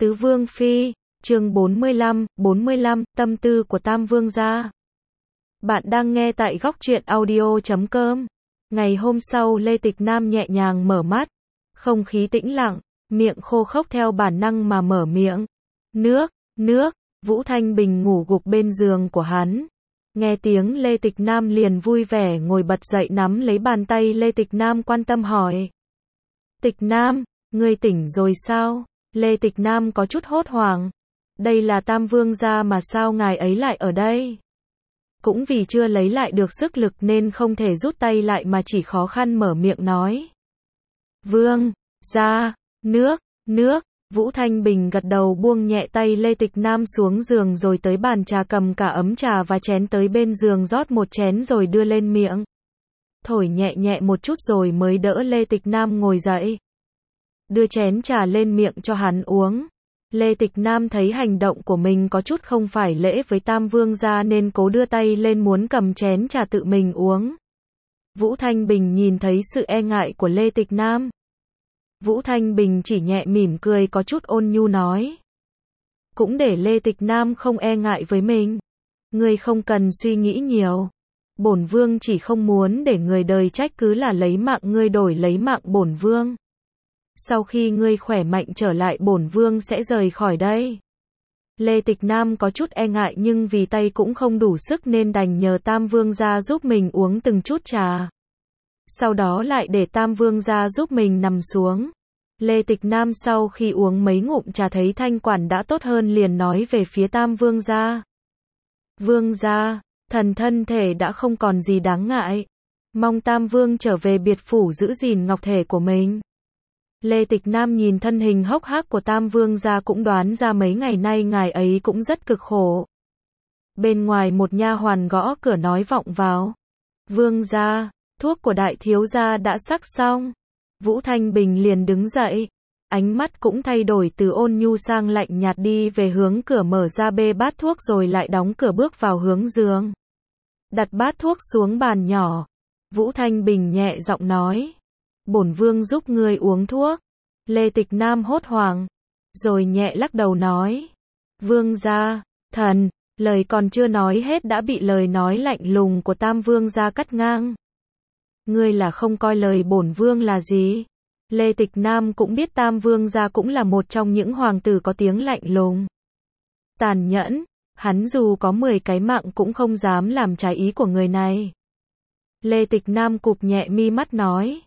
Tứ Vương Phi, chương 45, tâm tư của Tam Vương gia. Bạn đang nghe tại góc truyện audio.com. Ngày hôm sau Lê Tịch Nam nhẹ nhàng mở mắt. Không khí tĩnh lặng, miệng khô khốc theo bản năng mà mở miệng. Nước, Vũ Thanh Bình ngủ gục bên giường của hắn. Nghe tiếng Lê Tịch Nam liền vui vẻ ngồi bật dậy nắm lấy bàn tay Lê Tịch Nam quan tâm hỏi. Tịch Nam, ngươi tỉnh rồi sao? Lê Tịch Nam có chút hốt hoảng. Đây là Tam Vương gia mà sao ngài ấy lại ở đây? Cũng vì chưa lấy lại được sức lực nên không thể rút tay lại mà chỉ khó khăn mở miệng nói. Vương gia, nước, Vũ Thanh Bình gật đầu buông nhẹ tay Lê Tịch Nam xuống giường rồi tới bàn trà cầm cả ấm trà và chén tới bên giường rót một chén rồi đưa lên miệng. Thổi nhẹ nhẹ một chút rồi mới đỡ Lê Tịch Nam ngồi dậy. Đưa chén trà lên miệng cho hắn uống. Lê Tịch Nam thấy hành động của mình có chút không phải lễ với Tam Vương gia nên cố đưa tay lên muốn cầm chén trà tự mình uống. Vũ Thanh Bình nhìn thấy sự e ngại của Lê Tịch Nam. Vũ Thanh Bình chỉ nhẹ mỉm cười có chút ôn nhu nói. Cũng để Lê Tịch Nam không e ngại với mình. Ngươi không cần suy nghĩ nhiều. Bổn Vương chỉ không muốn để người đời trách cứ là lấy mạng ngươi đổi lấy mạng bổn Vương. Sau khi ngươi khỏe mạnh trở lại bổn Vương sẽ rời khỏi đây. Lê Tịch Nam có chút e ngại nhưng vì tay cũng không đủ sức nên đành nhờ Tam Vương gia giúp mình uống từng chút trà. Sau đó lại để Tam Vương gia giúp mình nằm xuống. Lê Tịch Nam sau khi uống mấy ngụm trà thấy thanh quản đã tốt hơn liền nói về phía Tam Vương gia. Vương gia, thần thân thể đã không còn gì đáng ngại. Mong Tam Vương trở về biệt phủ giữ gìn ngọc thể của mình. Lê Tịch Nam nhìn thân hình hốc hác của Tam Vương gia cũng đoán ra mấy ngày nay ngài ấy cũng rất cực khổ. Bên ngoài một nha hoàn gõ cửa nói vọng vào. Vương gia, thuốc của đại thiếu gia đã sắc xong. Vũ Thanh Bình liền đứng dậy. Ánh mắt cũng thay đổi từ ôn nhu sang lạnh nhạt đi về hướng cửa mở ra bê bát thuốc rồi lại đóng cửa bước vào hướng giường. Đặt bát thuốc xuống bàn nhỏ. Vũ Thanh Bình nhẹ giọng nói. Bổn Vương giúp ngươi uống thuốc. Lê Tịch Nam hốt hoảng. Rồi nhẹ lắc đầu nói. Vương gia, thần, lời còn chưa nói hết đã bị lời nói lạnh lùng của Tam Vương gia cắt ngang. Ngươi là không coi lời bổn Vương là gì? Lê Tịch Nam cũng biết Tam Vương gia cũng là một trong những hoàng tử có tiếng lạnh lùng. Tàn nhẫn, hắn dù có 10 cái mạng cũng không dám làm trái ý của người này. Lê Tịch Nam cụp nhẹ mi mắt nói.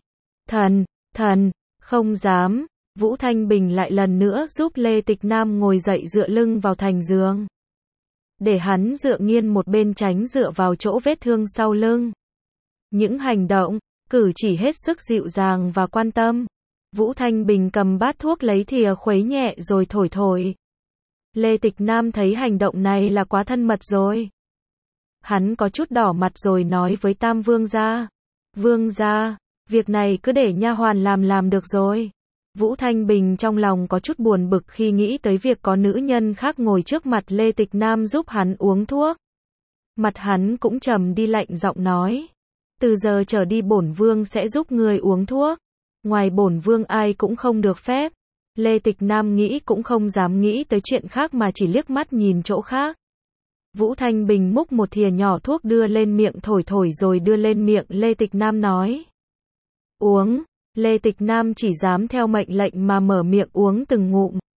Thần, không dám. Vũ Thanh Bình lại lần nữa giúp Lê Tịch Nam ngồi dậy dựa lưng vào thành giường. Để hắn dựa nghiêng một bên tránh dựa vào chỗ vết thương sau lưng. Những hành động, cử chỉ hết sức dịu dàng và quan tâm. Vũ Thanh Bình cầm bát thuốc lấy thìa khuấy nhẹ rồi thổi. Lê Tịch Nam thấy hành động này là quá thân mật rồi. Hắn có chút đỏ mặt rồi nói với Tam Vương gia. Vương gia, việc này cứ để nha hoàn làm được rồi. Vũ Thanh Bình trong lòng có chút buồn bực khi nghĩ tới việc có nữ nhân khác ngồi trước mặt Lê Tịch Nam giúp hắn uống thuốc. Mặt hắn cũng trầm đi lạnh giọng nói. Từ giờ trở đi bổn Vương sẽ giúp người uống thuốc. Ngoài bổn Vương ai cũng không được phép. Lê Tịch Nam nghĩ cũng không dám nghĩ tới chuyện khác mà chỉ liếc mắt nhìn chỗ khác. Vũ Thanh Bình múc một thìa nhỏ thuốc đưa lên miệng thổi rồi đưa lên miệng Lê Tịch Nam nói. Uống. Lê Tịch Nam chỉ dám theo mệnh lệnh mà mở miệng uống từng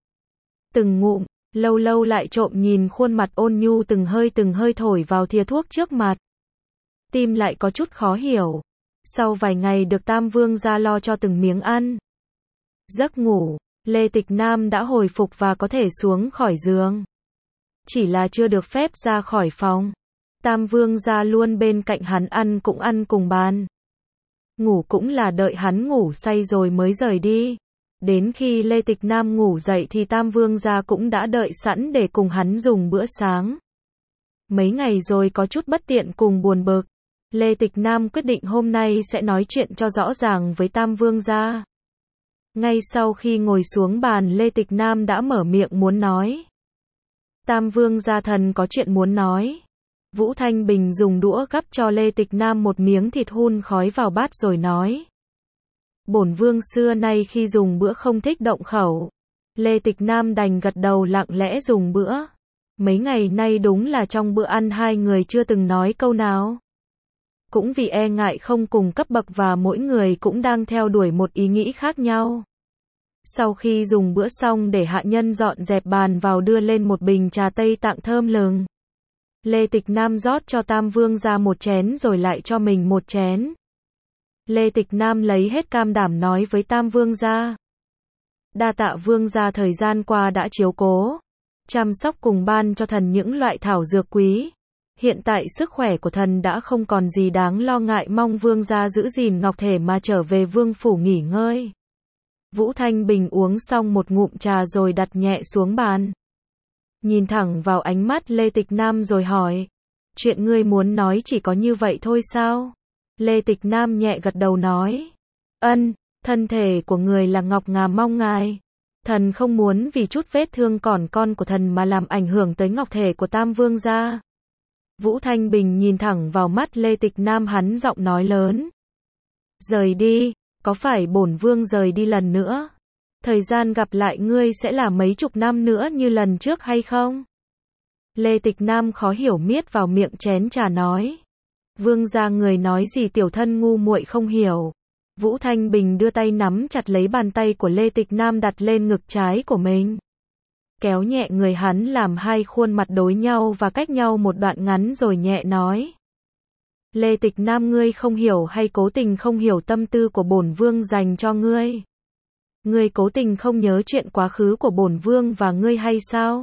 ngụm, lâu lâu lại trộm nhìn khuôn mặt ôn nhu từng hơi thổi vào thìa thuốc trước mặt. Tim lại có chút khó hiểu. Sau vài ngày được Tam Vương gia lo cho từng miếng ăn. Giấc ngủ, Lê Tịch Nam đã hồi phục và có thể xuống khỏi giường. Chỉ là chưa được phép ra khỏi phòng. Tam Vương gia luôn bên cạnh hắn ăn cũng ăn cùng bàn. Ngủ cũng là đợi hắn ngủ say rồi mới rời đi. Đến khi Lê Tịch Nam ngủ dậy thì Tam Vương gia cũng đã đợi sẵn để cùng hắn dùng bữa sáng. Mấy ngày rồi có chút bất tiện cùng buồn bực. Lê Tịch Nam quyết định hôm nay sẽ nói chuyện cho rõ ràng với Tam Vương gia. Ngay sau khi ngồi xuống bàn Lê Tịch Nam đã mở miệng muốn nói. Tam Vương gia thần có chuyện muốn nói. Vũ Thanh Bình dùng đũa gắp cho Lê Tịch Nam một miếng thịt hun khói vào bát rồi nói. Bổn Vương xưa nay khi dùng bữa không thích động khẩu. Lê Tịch Nam đành gật đầu lặng lẽ dùng bữa. Mấy ngày nay đúng là trong bữa ăn hai người chưa từng nói câu nào. Cũng vì e ngại không cùng cấp bậc và mỗi người cũng đang theo đuổi một ý nghĩ khác nhau. Sau khi dùng bữa xong để hạ nhân dọn dẹp bàn vào đưa lên một bình trà Tây Tạng thơm lừng. Lê Tịch Nam rót cho Tam Vương gia một chén rồi lại cho mình một chén. Lê Tịch Nam lấy hết cam đảm nói với Tam Vương gia. Đa tạ Vương gia thời gian qua đã chiếu cố, chăm sóc cùng ban cho thần những loại thảo dược quý. Hiện tại sức khỏe của thần đã không còn gì đáng lo ngại, mong Vương gia giữ gìn ngọc thể mà trở về Vương phủ nghỉ ngơi. Vũ Thanh Bình uống xong một ngụm trà rồi đặt nhẹ xuống bàn. Nhìn thẳng vào ánh mắt Lê Tịch Nam rồi hỏi. Chuyện ngươi muốn nói chỉ có như vậy thôi sao? Lê Tịch Nam nhẹ gật đầu nói. Ân, thân thể của người là ngọc ngà mong ngài. Thần không muốn vì chút vết thương còn con của thần mà làm ảnh hưởng tới ngọc thể của Tam Vương gia. Vũ Thanh Bình nhìn thẳng vào mắt Lê Tịch Nam, hắn giọng nói lớn. Rời đi, có phải bổn vương rời đi lần nữa? Thời gian gặp lại ngươi sẽ là mấy chục năm nữa như lần trước hay không? Lê Tịch Nam khó hiểu miết vào miệng chén trà nói. Vương gia người nói gì tiểu thân ngu muội không hiểu. Vũ Thanh Bình đưa tay nắm chặt lấy bàn tay của Lê Tịch Nam đặt lên ngực trái của mình. Kéo nhẹ người hắn làm hai khuôn mặt đối nhau và cách nhau một đoạn ngắn rồi nhẹ nói. Lê Tịch Nam, ngươi không hiểu hay cố tình không hiểu tâm tư của bổn vương dành cho ngươi? Ngươi cố tình không nhớ chuyện quá khứ của bổn vương và ngươi hay sao?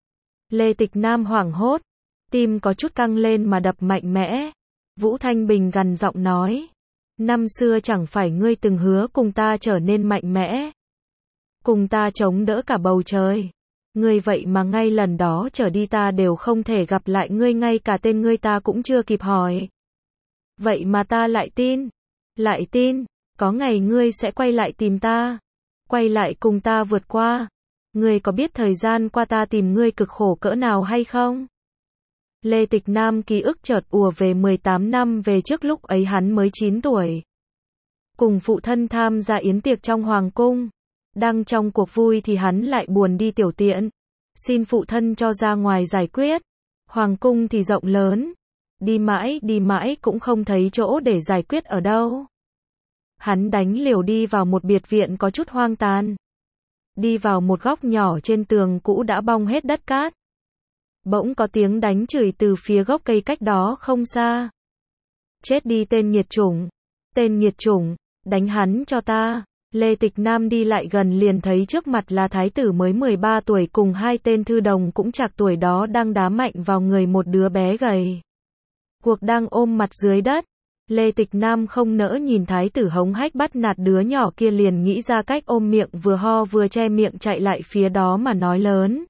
Lê Tịch Nam hoảng hốt, tim có chút căng lên mà đập mạnh mẽ. Vũ Thanh Bình gằn giọng nói. Năm xưa chẳng phải ngươi từng hứa cùng ta trở nên mạnh mẽ, cùng ta chống đỡ cả bầu trời. Ngươi vậy mà ngay lần đó trở đi ta đều không thể gặp lại ngươi, ngay cả tên ngươi ta cũng chưa kịp hỏi. Vậy mà ta lại tin, có ngày ngươi sẽ quay lại tìm ta, quay lại cùng ta vượt qua. Ngươi có biết thời gian qua ta tìm ngươi cực khổ cỡ nào hay không? Lê Tịch Nam ký ức chợt ùa về 18 năm về trước, lúc ấy hắn mới 9 tuổi. Cùng phụ thân tham gia yến tiệc trong hoàng cung. Đang trong cuộc vui thì hắn lại buồn đi tiểu tiện. Xin phụ thân cho ra ngoài giải quyết. Hoàng cung thì rộng lớn. Đi mãi cũng không thấy chỗ để giải quyết ở đâu. Hắn đánh liều đi vào một biệt viện có chút hoang tàn. Đi vào một góc nhỏ trên tường cũ đã bong hết đất cát. Bỗng có tiếng đánh chửi từ phía gốc cây cách đó không xa. Chết đi tên nghiệt chủng, đánh hắn cho ta. Lê Tịch Nam đi lại gần liền thấy trước mặt là thái tử mới 13 tuổi cùng hai tên thư đồng cũng trạc tuổi đó đang đá mạnh vào người một đứa bé gầy. Cuộc đang ôm mặt dưới đất. Lê Tịch Nam không nỡ nhìn thái tử hống hách bắt nạt đứa nhỏ kia, liền nghĩ ra cách ôm miệng, vừa ho vừa che miệng chạy lại phía đó mà nói lớn.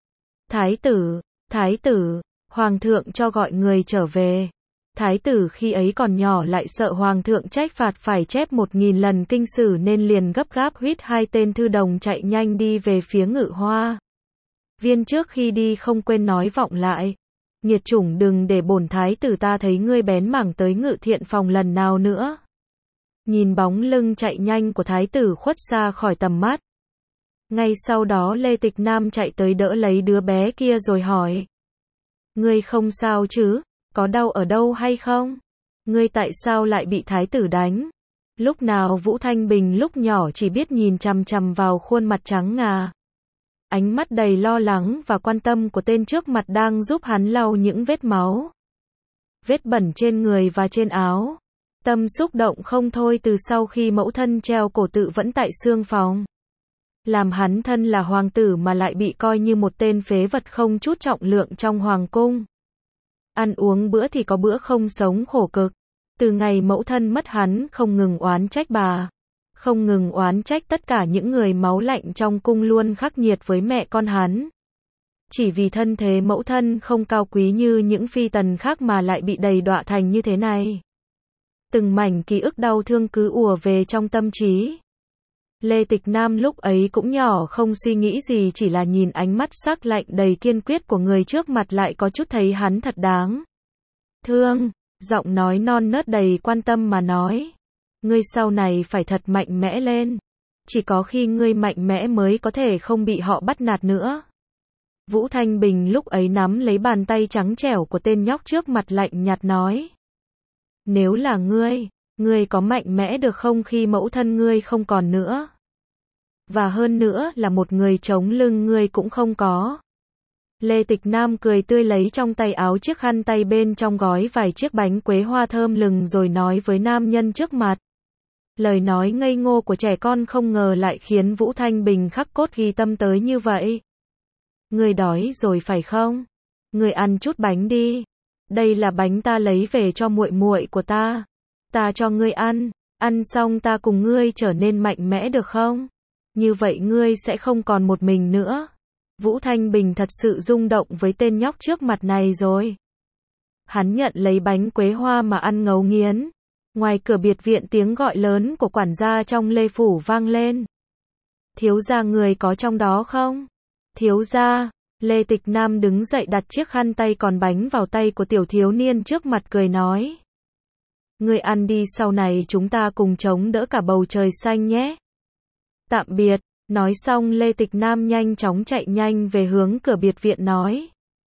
Thái tử, hoàng thượng cho gọi người trở về. Thái tử khi ấy còn nhỏ lại sợ hoàng thượng trách phạt phải chép 1000 lần kinh sử nên liền gấp gáp huýt hai tên thư đồng chạy nhanh đi về phía Ngự Hoa Viên. Trước khi đi không quên nói vọng lại. Nghiệt chủng, đừng để bổn thái tử ta thấy ngươi bén mảng tới Ngự Thiện phòng lần nào nữa. Nhìn bóng lưng chạy nhanh của thái tử khuất xa khỏi tầm mắt. Ngay sau đó Lê Tịch Nam chạy tới đỡ lấy đứa bé kia rồi hỏi. Ngươi không sao chứ? Có đau ở đâu hay không? Ngươi tại sao lại bị thái tử đánh? Lúc nào Vũ Thanh Bình lúc nhỏ chỉ biết nhìn chằm chằm vào khuôn mặt trắng ngà. Ánh mắt đầy lo lắng và quan tâm của tên trước mặt đang giúp hắn lau những vết máu, vết bẩn trên người và trên áo. Tâm xúc động không thôi từ sau khi mẫu thân treo cổ tự vẫn tại xương phòng. Làm hắn thân là hoàng tử mà lại bị coi như một tên phế vật không chút trọng lượng trong hoàng cung. Ăn uống bữa thì có bữa không sống khổ cực. Từ ngày mẫu thân mất hắn không ngừng oán trách bà. Không ngừng oán trách tất cả những người máu lạnh trong cung luôn khắc nghiệt với mẹ con hắn. Chỉ vì thân thế mẫu thân không cao quý như những phi tần khác mà lại bị đầy đọa thành như thế này. Từng mảnh ký ức đau thương cứ ùa về trong tâm trí. Lê Tịch Nam lúc ấy cũng nhỏ không suy nghĩ gì, chỉ là nhìn ánh mắt sắc lạnh đầy kiên quyết của người trước mặt lại có chút thấy hắn thật đáng thương. Giọng nói non nớt đầy quan tâm mà nói. Ngươi sau này phải thật mạnh mẽ lên. Chỉ có khi ngươi mạnh mẽ mới có thể không bị họ bắt nạt nữa. Vũ Thanh Bình lúc ấy nắm lấy bàn tay trắng trẻo của tên nhóc trước mặt lạnh nhạt nói. Nếu là ngươi có mạnh mẽ được không khi mẫu thân ngươi không còn nữa? Và hơn nữa là một người chống lưng ngươi cũng không có. Lê Tịch Nam cười tươi lấy trong tay áo chiếc khăn tay bên trong gói vài chiếc bánh quế hoa thơm lừng rồi nói với nam nhân trước mặt. Lời nói ngây ngô của trẻ con không ngờ lại khiến Vũ Thanh Bình khắc cốt ghi tâm tới như vậy. Ngươi đói rồi phải không? Ngươi ăn chút bánh đi. Đây là bánh ta lấy về cho muội muội của ta. Ta cho ngươi ăn xong ta cùng ngươi trở nên mạnh mẽ được không? Như vậy ngươi sẽ không còn một mình nữa. Vũ Thanh Bình thật sự rung động với tên nhóc trước mặt này rồi. Hắn nhận lấy bánh quế hoa mà ăn ngấu nghiến. Ngoài cửa biệt viện tiếng gọi lớn của quản gia trong Lê Phủ vang lên. Thiếu gia người có trong đó không? Thiếu gia. Lê Tịch Nam đứng dậy đặt chiếc khăn tay còn bánh vào tay của tiểu thiếu niên trước mặt cười nói. Ngươi ăn đi, sau này chúng ta cùng chống đỡ cả bầu trời xanh nhé. Tạm biệt. Nói xong Lê Tịch Nam nhanh chóng chạy nhanh về hướng cửa biệt viện nói.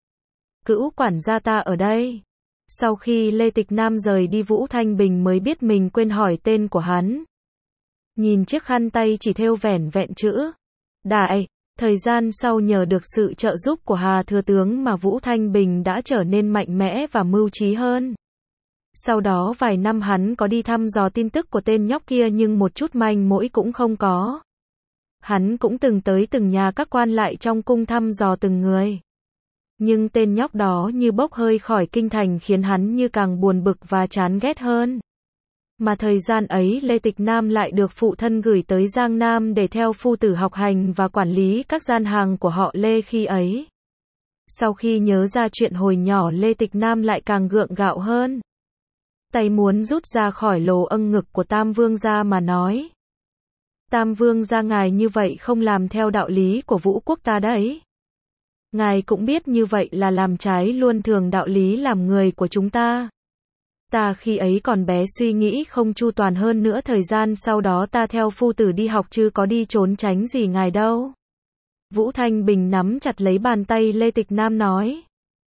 Cữu quản gia ta ở đây. Sau khi Lê Tịch Nam rời đi Vũ Thanh Bình mới biết mình quên hỏi tên của hắn. Nhìn chiếc khăn tay chỉ thêu vẻn vẹn chữ Đại. Thời gian sau nhờ được sự trợ giúp của Hà Thừa Tướng mà Vũ Thanh Bình đã trở nên mạnh mẽ và mưu trí hơn. Sau đó vài năm hắn có đi thăm dò tin tức của tên nhóc kia nhưng một chút manh mối cũng không có. Hắn cũng từng tới từng nhà các quan lại trong cung thăm dò từng người. Nhưng tên nhóc đó như bốc hơi khỏi kinh thành khiến hắn như càng buồn bực và chán ghét hơn. Mà thời gian ấy Lê Tịch Nam lại được phụ thân gửi tới Giang Nam để theo phu tử học hành và quản lý các gian hàng của họ Lê khi ấy. Sau khi nhớ ra chuyện hồi nhỏ Lê Tịch Nam lại càng gượng gạo hơn. Tay muốn rút ra khỏi lồ âng ngực của Tam Vương gia mà nói. Tam Vương gia ngài như vậy không làm theo đạo lý của Vũ quốc ta đấy. Ngài cũng biết như vậy là làm trái luôn thường đạo lý làm người của chúng ta. Ta khi ấy còn bé suy nghĩ không chu toàn, hơn nữa thời gian sau đó ta theo phu tử đi học chứ có đi trốn tránh gì ngài đâu. Vũ Thanh Bình nắm chặt lấy bàn tay Lê Tịch Nam nói.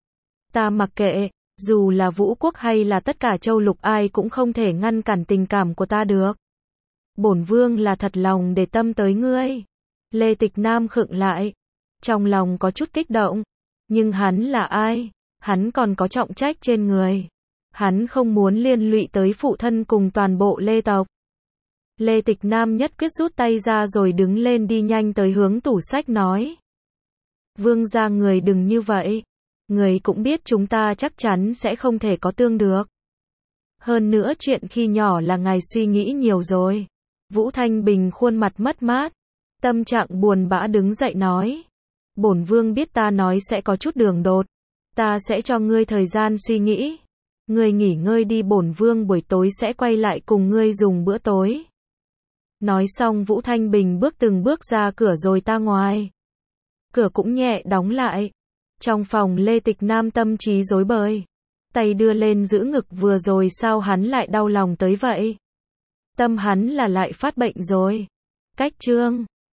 Ta mặc kệ, dù là Vũ quốc hay là tất cả châu lục ai cũng không thể ngăn cản tình cảm của ta được. Bổn vương là thật lòng để tâm tới ngươi. Lê Tịch Nam khựng lại. Trong lòng có chút kích động. Nhưng hắn là ai? Hắn còn có trọng trách trên người. Hắn không muốn liên lụy tới phụ thân cùng toàn bộ Lê tộc. Lê Tịch Nam nhất quyết rút tay ra rồi đứng lên đi nhanh tới hướng tủ sách nói. Vương gia người đừng như vậy. Người cũng biết chúng ta chắc chắn sẽ không thể có tương được. Hơn nữa chuyện khi nhỏ là ngài suy nghĩ nhiều rồi. Vũ Thanh Bình khuôn mặt mất mát. Tâm trạng buồn bã đứng dậy nói. Bổn vương biết ta nói sẽ có chút đường đột. Ta sẽ cho ngươi thời gian suy nghĩ. Ngươi nghỉ ngơi đi, bổn vương buổi tối sẽ quay lại cùng ngươi dùng bữa tối. Nói xong Vũ Thanh Bình bước từng bước ra cửa rồi ta ngoài. Cửa cũng nhẹ đóng lại. Trong phòng Lê Tịch Nam tâm trí rối bời. Tay đưa lên giữ ngực, vừa rồi sao hắn lại đau lòng tới vậy? Tâm hắn là lại phát bệnh rồi. Cách chương